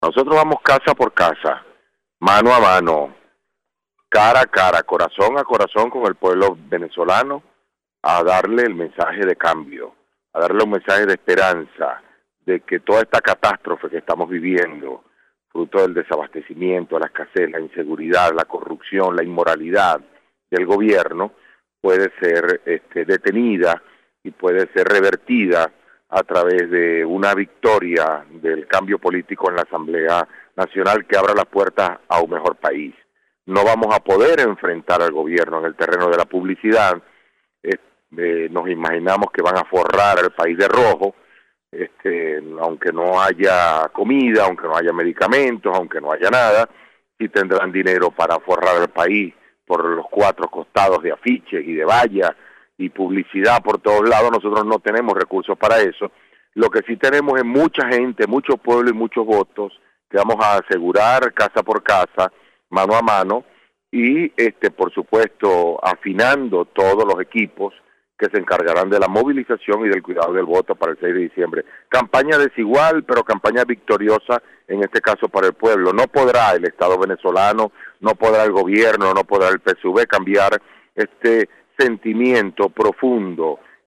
Nosotros vamos casa por casa, mano a mano, cara a cara, corazón a corazón con el pueblo venezolano, a darle el mensaje de cambio, a darle un mensaje de esperanza, de que toda esta catástrofe que estamos viviendo, fruto del desabastecimiento, la escasez, la inseguridad, la corrupción, la inmoralidad del gobierno, puede ser detenida y puede ser revertida a través de una victoria del cambio político en la Asamblea Nacional que abra las puertas a un mejor país. No vamos a poder enfrentar al gobierno en el terreno de la publicidad. Nos imaginamos que van a forrar al país de rojo, aunque no haya comida, aunque no haya medicamentos, aunque no haya nada, sí tendrán dinero para forrar al país por los cuatro costados de afiches y de vallas y publicidad por todos lados. Nosotros no tenemos recursos para eso. Lo que sí tenemos es mucha gente, mucho pueblo y muchos votos que vamos a asegurar casa por casa, mano a mano, y por supuesto afinando todos los equipos que se encargarán de la movilización y del cuidado del voto para el 6 de diciembre. Campaña desigual, pero campaña victoriosa, en este caso para el pueblo. No podrá el Estado venezolano, no podrá el gobierno, no podrá el PSV cambiar este sentimiento profundo